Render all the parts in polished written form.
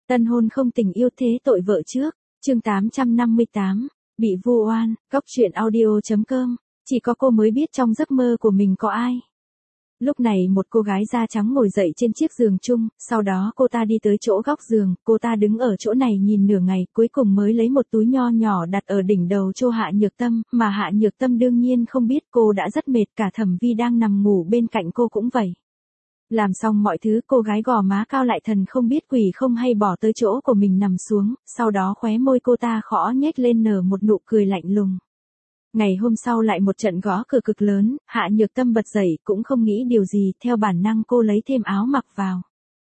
Tân hôn không tình yêu thế tội vợ trước, chương 858, bị vu oan, góc truyện audio.com, chỉ có cô mới biết trong giấc mơ của mình có ai. Lúc này một cô gái da trắng ngồi dậy trên chiếc giường chung, sau đó cô ta đi tới chỗ góc giường, cô ta đứng ở chỗ này nhìn nửa ngày, cuối cùng mới lấy một túi nho nhỏ đặt ở đỉnh đầu cho Hạ Nhược Tâm, mà Hạ Nhược Tâm đương nhiên không biết cô đã rất mệt, cả Thẩm Vi đang nằm ngủ bên cạnh cô cũng vậy. Làm xong mọi thứ, cô gái gò má cao lại thần không biết quỷ không hay bỏ tới chỗ của mình nằm xuống, sau đó khóe môi cô ta khõ nhếch lên nở một nụ cười lạnh lùng. Ngày hôm sau lại một trận gõ cửa cực lớn, Hạ Nhược Tâm bật dậy cũng không nghĩ điều gì, theo bản năng cô lấy thêm áo mặc vào.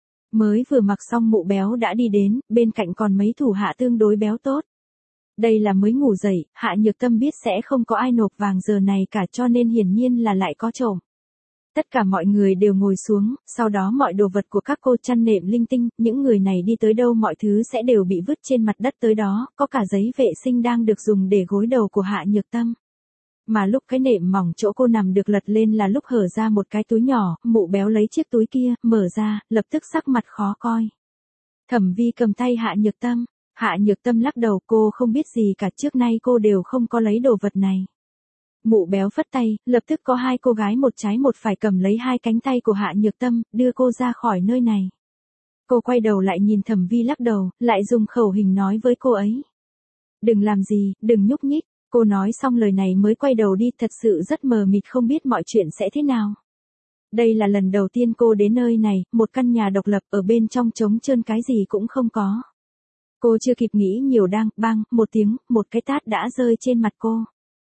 Mới vừa mặc xong Mụ Béo đã đi đến, bên cạnh còn mấy thủ hạ tương đối béo tốt. Đây là mới ngủ dậy, Hạ Nhược Tâm biết sẽ không có ai nộp vàng giờ này cả cho nên hiển nhiên là lại có trộm. Tất cả mọi người đều ngồi xuống, sau đó mọi đồ vật của các cô chăn nệm linh tinh, những người này đi tới đâu mọi thứ sẽ đều bị vứt trên mặt đất tới đó, có cả giấy vệ sinh đang được dùng để gối đầu của Hạ Nhược Tâm. Mà lúc cái nệm mỏng chỗ cô nằm được lật lên là lúc hở ra một cái túi nhỏ, Mụ Béo lấy chiếc túi kia, mở ra, lập tức sắc mặt khó coi. Thẩm Vi cầm tay Hạ Nhược Tâm. Hạ Nhược Tâm lắc đầu, cô không biết gì cả, trước nay cô đều không có lấy đồ vật này. Mụ Béo phất tay, lập tức có hai cô gái một trái một phải cầm lấy hai cánh tay của Hạ Nhược Tâm, đưa cô ra khỏi nơi này. Cô quay đầu lại nhìn Thẩm Vi lắc đầu, lại dùng khẩu hình nói với cô ấy. Đừng làm gì, đừng nhúc nhích. Cô nói xong lời này mới quay đầu đi, thật sự rất mờ mịt không biết mọi chuyện sẽ thế nào. Đây là lần đầu tiên cô đến nơi này, một căn nhà độc lập ở bên trong trống trơn cái gì cũng không có. Cô chưa kịp nghĩ nhiều đang, bang, một tiếng, một cái tát đã rơi trên mặt cô.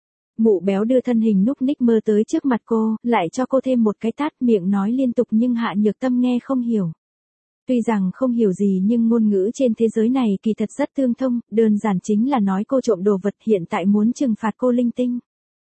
Mụ Béo đưa thân hình núc ních mơ tới trước mặt cô, lại cho cô thêm một cái tát, miệng nói liên tục nhưng Hạ Nhược Tâm nghe không hiểu. Tuy rằng không hiểu gì nhưng ngôn ngữ trên thế giới này kỳ thật rất tương thông, đơn giản chính là nói cô trộm đồ vật hiện tại muốn trừng phạt cô linh tinh.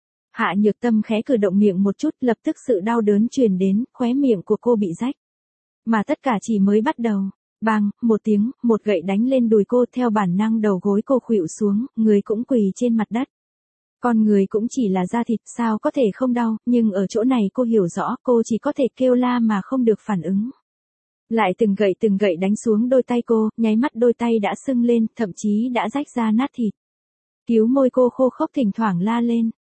Hạ Nhược Tâm khẽ cử động miệng một chút, lập tức sự đau đớn truyền đến, khóe miệng của cô bị rách. Mà tất cả chỉ mới bắt đầu. Bang, một tiếng, một gậy đánh lên đùi cô, theo bản năng đầu gối cô khuỵu xuống, người cũng quỳ trên mặt đất. Con người cũng chỉ là da thịt, sao có thể không đau, nhưng ở chỗ này cô hiểu rõ, cô chỉ có thể kêu la mà không được phản ứng. Lại từng gậy đánh xuống đôi tay cô, nháy mắt đôi tay đã sưng lên, thậm chí đã rách ra nát thịt. Cứu môi cô khô khốc thỉnh thoảng la lên,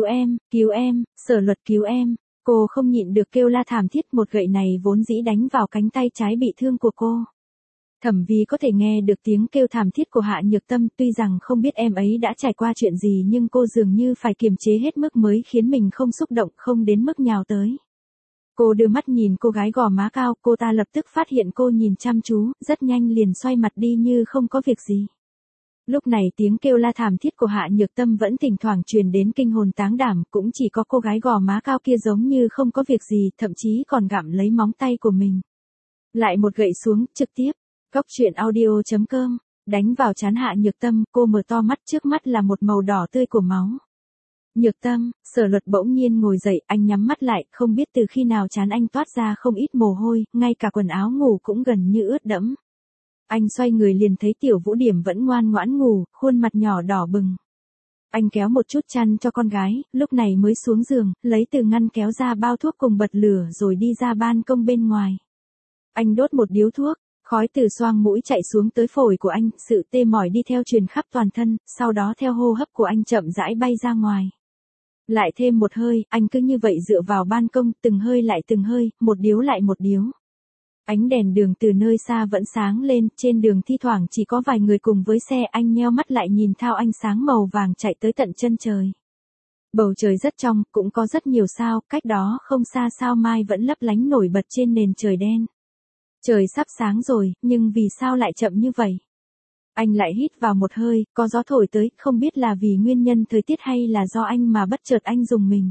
cứu em, Sở Luật cứu em. Cô không nhịn được kêu la thảm thiết, một gậy này vốn dĩ đánh vào cánh tay trái bị thương của cô. Thẩm Vi có thể nghe được tiếng kêu thảm thiết của Hạ Nhược Tâm, tuy rằng không biết em ấy đã trải qua chuyện gì nhưng cô dường như phải kiềm chế hết mức mới khiến mình không xúc động, không đến mức nhào tới. Cô đưa mắt nhìn cô gái gò má cao, cô ta lập tức phát hiện cô nhìn chăm chú, rất nhanh liền xoay mặt đi như không có việc gì. Lúc này tiếng kêu la thảm thiết của Hạ Nhược Tâm vẫn thỉnh thoảng truyền đến kinh hồn táng đảm, cũng chỉ có cô gái gò má cao kia giống như không có việc gì, thậm chí còn gặm lấy móng tay của mình. Lại một gậy xuống, trực tiếp. Góc truyện audio.com, đánh vào trán Hạ Nhược Tâm, cô mở to mắt, trước mắt là một màu đỏ tươi của máu. Nhược Tâm, Sở Luật bỗng nhiên ngồi dậy, anh nhắm mắt lại, không biết từ khi nào trán anh toát ra không ít mồ hôi, ngay cả quần áo ngủ cũng gần như ướt đẫm. Anh xoay người liền thấy Tiểu Vũ Điểm vẫn ngoan ngoãn ngủ, khuôn mặt nhỏ đỏ bừng. Anh kéo một chút chăn cho con gái, lúc này mới xuống giường, lấy từ ngăn kéo ra bao thuốc cùng bật lửa rồi đi ra ban công bên ngoài. Anh đốt một điếu thuốc. Khói từ xoang mũi chạy xuống tới phổi của anh, sự tê mỏi đi theo truyền khắp toàn thân, sau đó theo hô hấp của anh chậm rãi bay ra ngoài. Lại thêm một hơi, anh cứ như vậy dựa vào ban công, từng hơi lại từng hơi, một điếu lại một điếu. Ánh đèn đường từ nơi xa vẫn sáng lên, trên đường thi thoảng chỉ có vài người cùng với xe, anh nheo mắt lại nhìn thao ánh sáng màu vàng chạy tới tận chân trời. Bầu trời rất trong, cũng có rất nhiều sao, cách đó không xa sao mai vẫn lấp lánh nổi bật trên nền trời đen. Trời sắp sáng rồi, nhưng vì sao lại chậm như vậy? Anh lại hít vào một hơi, có gió thổi tới, không biết là vì nguyên nhân thời tiết hay là do anh mà bất chợt anh rùng mình.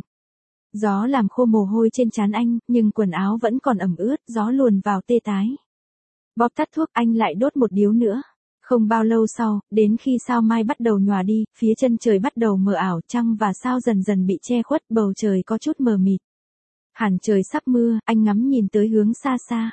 Gió làm khô mồ hôi trên trán anh, nhưng quần áo vẫn còn ẩm ướt, gió luồn vào tê tái. Bóp tắt thuốc, anh lại đốt một điếu nữa. Không bao lâu sau, đến khi sao mai bắt đầu nhòa đi, phía chân trời bắt đầu mờ ảo, trăng và sao dần dần bị che khuất, bầu trời có chút mờ mịt. Hẳn trời sắp mưa, anh ngắm nhìn tới hướng xa xa.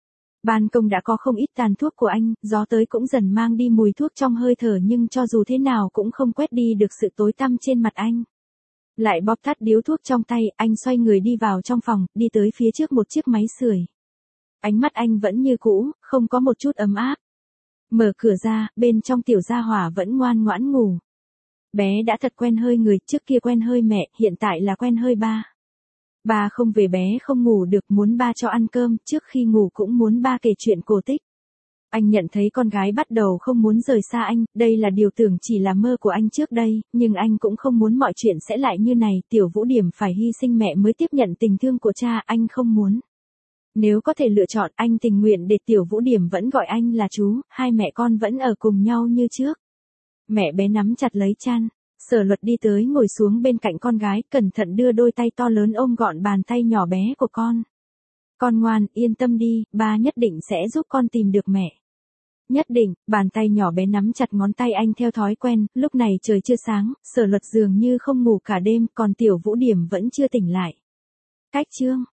Ban công đã có không ít tàn thuốc của anh, gió tới cũng dần mang đi mùi thuốc trong hơi thở nhưng cho dù thế nào cũng không quét đi được sự tối tăm trên mặt anh. Lại bóp tắt điếu thuốc trong tay, anh xoay người đi vào trong phòng, đi tới phía trước một chiếc máy sưởi. Ánh mắt anh vẫn như cũ, không có một chút ấm áp. Mở cửa ra, bên trong tiểu gia hỏa vẫn ngoan ngoãn ngủ. Bé đã thật quen hơi người, trước kia quen hơi mẹ, hiện tại là quen hơi ba. Ba không về bé không ngủ được, muốn ba cho ăn cơm, trước khi ngủ cũng muốn ba kể chuyện cổ tích. Anh nhận thấy con gái bắt đầu không muốn rời xa anh, đây là điều tưởng chỉ là mơ của anh trước đây, nhưng anh cũng không muốn mọi chuyện sẽ lại như này, Tiểu Vũ Điểm phải hy sinh mẹ mới tiếp nhận tình thương của cha, anh không muốn. Nếu có thể lựa chọn, anh tình nguyện để Tiểu Vũ Điểm vẫn gọi anh là chú, hai mẹ con vẫn ở cùng nhau như trước. Mẹ bé nắm chặt lấy chăn, Sở Luật đi tới ngồi xuống bên cạnh con gái, cẩn thận đưa đôi tay to lớn ôm gọn bàn tay nhỏ bé của con. Con ngoan, yên tâm đi, ba nhất định sẽ giúp con tìm được mẹ. Nhất định, bàn tay nhỏ bé nắm chặt ngón tay anh theo thói quen, lúc này trời chưa sáng, Sở Luật dường như không ngủ cả đêm, còn Tiểu Vũ Điểm vẫn chưa tỉnh lại. Cách chương